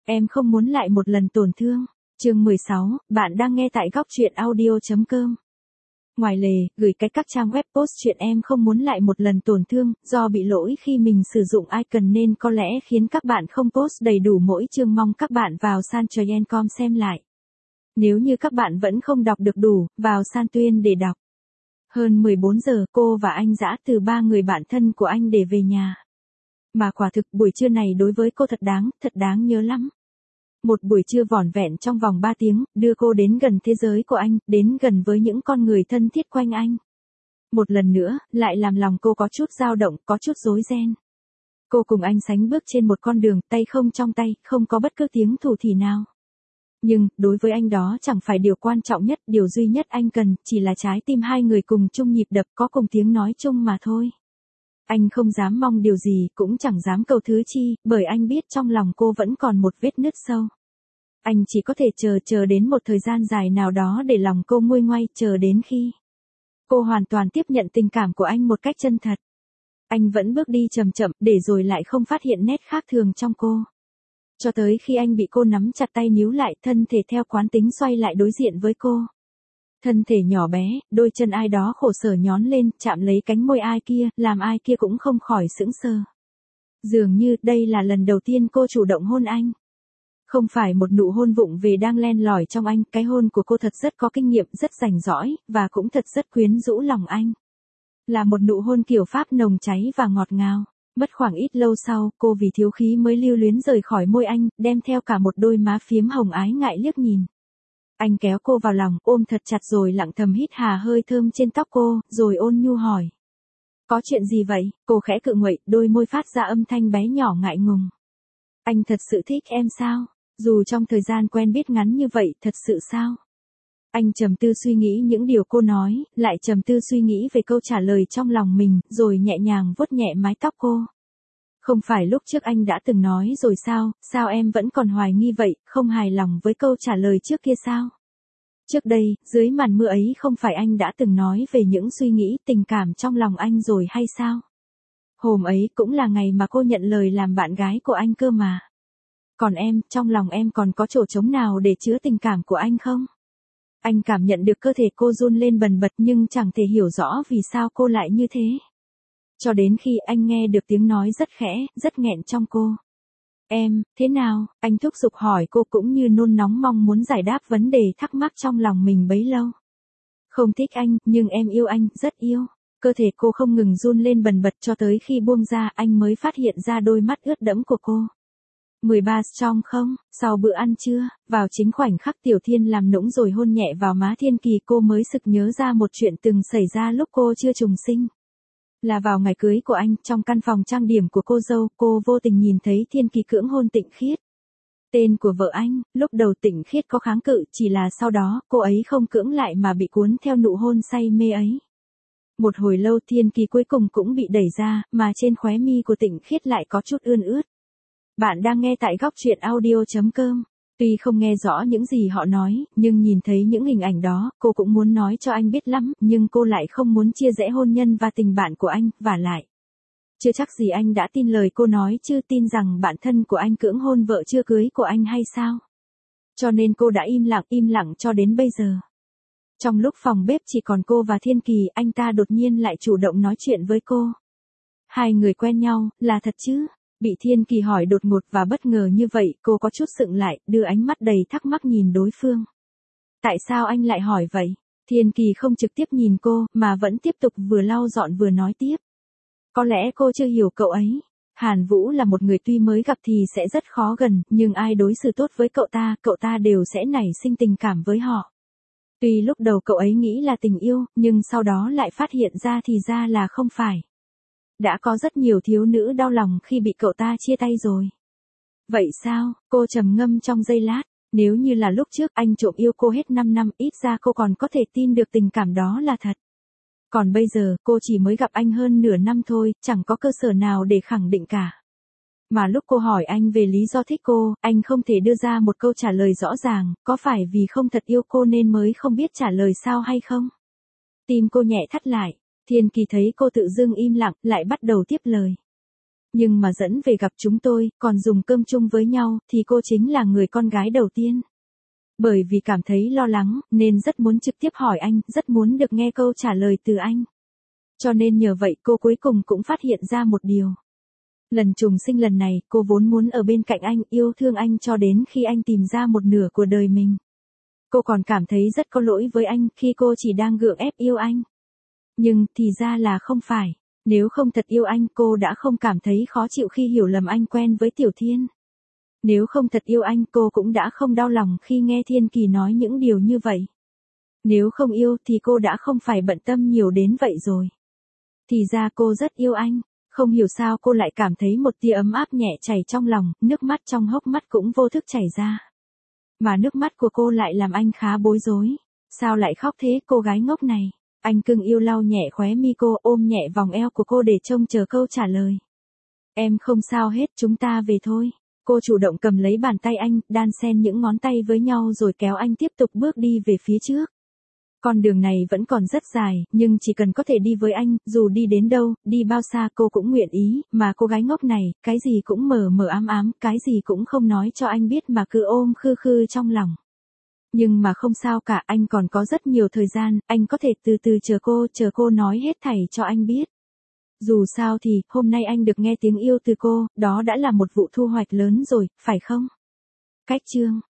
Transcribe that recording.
Em không muốn lại một lần tổn thương. Chương 16, bạn đang nghe tại góc truyện audio.com. Ngoài lề, gửi cách các trang web post chuyện em không muốn lại một lần tổn thương, do bị lỗi khi mình sử dụng icon nên có lẽ khiến các bạn không post đầy đủ mỗi chương, mong các bạn vào sanchoyen.com xem lại. Nếu như các bạn vẫn không đọc được đủ, vào San Tuyên để đọc. Hơn 14 giờ, cô và anh dã từ ba người bạn thân của anh để về nhà. Mà quả thực buổi trưa này đối với cô thật đáng nhớ lắm. Một buổi trưa vỏn vẹn trong vòng 3 tiếng, đưa cô đến gần thế giới của anh, đến gần với những con người thân thiết quanh anh. Một lần nữa, lại làm lòng cô có chút dao động, có chút rối ren. Cô cùng anh sánh bước trên một con đường, tay không trong tay, không có bất cứ tiếng thủ thỉ nào. Nhưng, đối với anh đó chẳng phải điều quan trọng nhất, điều duy nhất anh cần, chỉ là trái tim hai người cùng chung nhịp đập, có cùng tiếng nói chung mà thôi. Anh không dám mong điều gì, cũng chẳng dám cầu thứ chi, bởi anh biết trong lòng cô vẫn còn một vết nứt sâu. Anh chỉ có thể chờ đến một thời gian dài nào đó để lòng cô nguôi ngoai, chờ đến khi cô hoàn toàn tiếp nhận tình cảm của anh một cách chân thật. Anh vẫn bước đi chậm chậm, để rồi lại không phát hiện nét khác thường trong cô. Cho tới khi anh bị cô nắm chặt tay níu lại, thân thể theo quán tính xoay lại đối diện với cô. Thân thể nhỏ bé, đôi chân ai đó khổ sở nhón lên, chạm lấy cánh môi ai kia, làm ai kia cũng không khỏi sững sờ. Dường như đây là lần đầu tiên cô chủ động hôn anh. Không phải một nụ hôn vụng về đang len lỏi trong anh, cái hôn của cô thật rất có kinh nghiệm, rất rành rõi, và cũng thật rất quyến rũ lòng anh. Là một nụ hôn kiểu Pháp nồng cháy và ngọt ngào. Mất khoảng ít lâu sau, cô vì thiếu khí mới lưu luyến rời khỏi môi anh, đem theo cả một đôi má phiếm hồng ái ngại liếc nhìn. Anh kéo cô vào lòng, ôm thật chặt rồi lặng thầm hít hà hơi thơm trên tóc cô, rồi ôn nhu hỏi. Có chuyện gì vậy? Cô khẽ cự nguậy, đôi môi phát ra âm thanh bé nhỏ ngại ngùng. Anh thật sự thích em sao? Dù trong thời gian quen biết ngắn như vậy, thật sự sao? Anh trầm tư suy nghĩ những điều cô nói, lại trầm tư suy nghĩ về câu trả lời trong lòng mình, rồi nhẹ nhàng vuốt nhẹ mái tóc cô. Không phải lúc trước anh đã từng nói rồi sao em vẫn còn hoài nghi vậy, không hài lòng với câu trả lời trước kia sao? Trước đây, dưới màn mưa ấy không phải anh đã từng nói về những suy nghĩ tình cảm trong lòng anh rồi hay sao? Hôm ấy cũng là ngày mà cô nhận lời làm bạn gái của anh cơ mà. Còn em, trong lòng em còn có chỗ trống nào để chứa tình cảm của anh không? Anh cảm nhận được cơ thể cô run lên bần bật nhưng chẳng thể hiểu rõ vì sao cô lại như thế. Cho đến khi anh nghe được tiếng nói rất khẽ, rất nghẹn trong cô. Em, thế nào? Anh thúc giục hỏi cô cũng như nôn nóng mong muốn giải đáp vấn đề thắc mắc trong lòng mình bấy lâu. Không thích anh, nhưng em yêu anh, rất yêu. Cơ thể cô không ngừng run lên bần bật cho tới khi buông ra anh mới phát hiện ra đôi mắt ướt đẫm của cô. 13 strong không? Sau bữa ăn trưa, vào chính khoảnh khắc Tiểu Thiên làm nũng rồi hôn nhẹ vào má Thiên Kỳ, cô mới sực nhớ ra một chuyện từng xảy ra lúc cô chưa trùng sinh. Là vào ngày cưới của anh, trong căn phòng trang điểm của cô dâu, cô vô tình nhìn thấy Thiên Kỳ cưỡng hôn Tịnh Khiết. Tên của vợ anh, lúc đầu Tịnh Khiết có kháng cự, chỉ là sau đó, cô ấy không cưỡng lại mà bị cuốn theo nụ hôn say mê ấy. Một hồi lâu Thiên Kỳ cuối cùng cũng bị đẩy ra, mà trên khóe mi của Tịnh Khiết lại có chút ươn ướt. Bạn đang nghe tại góc truyện audio.com. Tuy không nghe rõ những gì họ nói, nhưng nhìn thấy những hình ảnh đó, cô cũng muốn nói cho anh biết lắm, nhưng cô lại không muốn chia rẽ hôn nhân và tình bạn của anh, vả lại. Chưa chắc gì anh đã tin lời cô nói chứ, tin rằng bạn thân của anh cưỡng hôn vợ chưa cưới của anh hay sao? Cho nên cô đã im lặng cho đến bây giờ. Trong lúc phòng bếp chỉ còn cô và Thiên Kỳ, anh ta đột nhiên lại chủ động nói chuyện với cô. Hai người quen nhau, là thật chứ? Bị Thiên Kỳ hỏi đột ngột và bất ngờ như vậy, cô có chút sững lại, đưa ánh mắt đầy thắc mắc nhìn đối phương. Tại sao anh lại hỏi vậy? Thiên Kỳ không trực tiếp nhìn cô, mà vẫn tiếp tục vừa lau dọn vừa nói tiếp. Có lẽ cô chưa hiểu cậu ấy. Hàn Vũ là một người tuy mới gặp thì sẽ rất khó gần, nhưng ai đối xử tốt với cậu ta đều sẽ nảy sinh tình cảm với họ. Tuy lúc đầu cậu ấy nghĩ là tình yêu, nhưng sau đó lại phát hiện ra thì ra là không phải. Đã có rất nhiều thiếu nữ đau lòng khi bị cậu ta chia tay rồi. Vậy sao? Cô trầm ngâm trong giây lát. Nếu như là lúc trước anh trộm yêu cô hết 5 năm, ít ra cô còn có thể tin được tình cảm đó là thật. Còn bây giờ, cô chỉ mới gặp anh hơn nửa năm thôi, chẳng có cơ sở nào để khẳng định cả. Mà lúc cô hỏi anh về lý do thích cô, anh không thể đưa ra một câu trả lời rõ ràng, có phải vì không thật yêu cô nên mới không biết trả lời sao hay không? Tim cô nhẹ thắt lại. Thiên Kỳ thấy cô tự dưng im lặng, lại bắt đầu tiếp lời. Nhưng mà dẫn về gặp chúng tôi, còn dùng cơm chung với nhau, thì cô chính là người con gái đầu tiên. Bởi vì cảm thấy lo lắng, nên rất muốn trực tiếp hỏi anh, rất muốn được nghe câu trả lời từ anh. Cho nên nhờ vậy cô cuối cùng cũng phát hiện ra một điều. Lần trùng sinh lần này, cô vốn muốn ở bên cạnh anh, yêu thương anh cho đến khi anh tìm ra một nửa của đời mình. Cô còn cảm thấy rất có lỗi với anh khi cô chỉ đang gượng ép yêu anh. Nhưng thì ra là không phải. Nếu không thật yêu anh, cô đã không cảm thấy khó chịu khi hiểu lầm anh quen với Tiểu Thiên. Nếu không thật yêu anh, cô cũng đã không đau lòng khi nghe Thiên Kỳ nói những điều như vậy. Nếu không yêu thì cô đã không phải bận tâm nhiều đến vậy rồi. Thì ra cô rất yêu anh. Không hiểu sao cô lại cảm thấy một tia ấm áp nhẹ chảy trong lòng, nước mắt trong hốc mắt cũng vô thức chảy ra. Mà nước mắt của cô lại làm anh khá bối rối. Sao lại khóc thế cô gái ngốc này? Anh cưng yêu lau nhẹ khóe mi cô, ôm nhẹ vòng eo của cô để trông chờ câu trả lời. Em không sao hết, chúng ta về thôi. Cô chủ động cầm lấy bàn tay anh, đan xen những ngón tay với nhau rồi kéo anh tiếp tục bước đi về phía trước. Con đường này vẫn còn rất dài, nhưng chỉ cần có thể đi với anh, dù đi đến đâu, đi bao xa cô cũng nguyện ý, mà cô gái ngốc này, cái gì cũng mờ mờ ám ám, cái gì cũng không nói cho anh biết mà cứ ôm khư khư trong lòng. Nhưng mà không sao cả, anh còn có rất nhiều thời gian, anh có thể từ từ chờ cô nói hết thảy cho anh biết. Dù sao thì, hôm nay anh được nghe tiếng yêu từ cô, đó đã là một vụ thu hoạch lớn rồi, phải không? Cách chương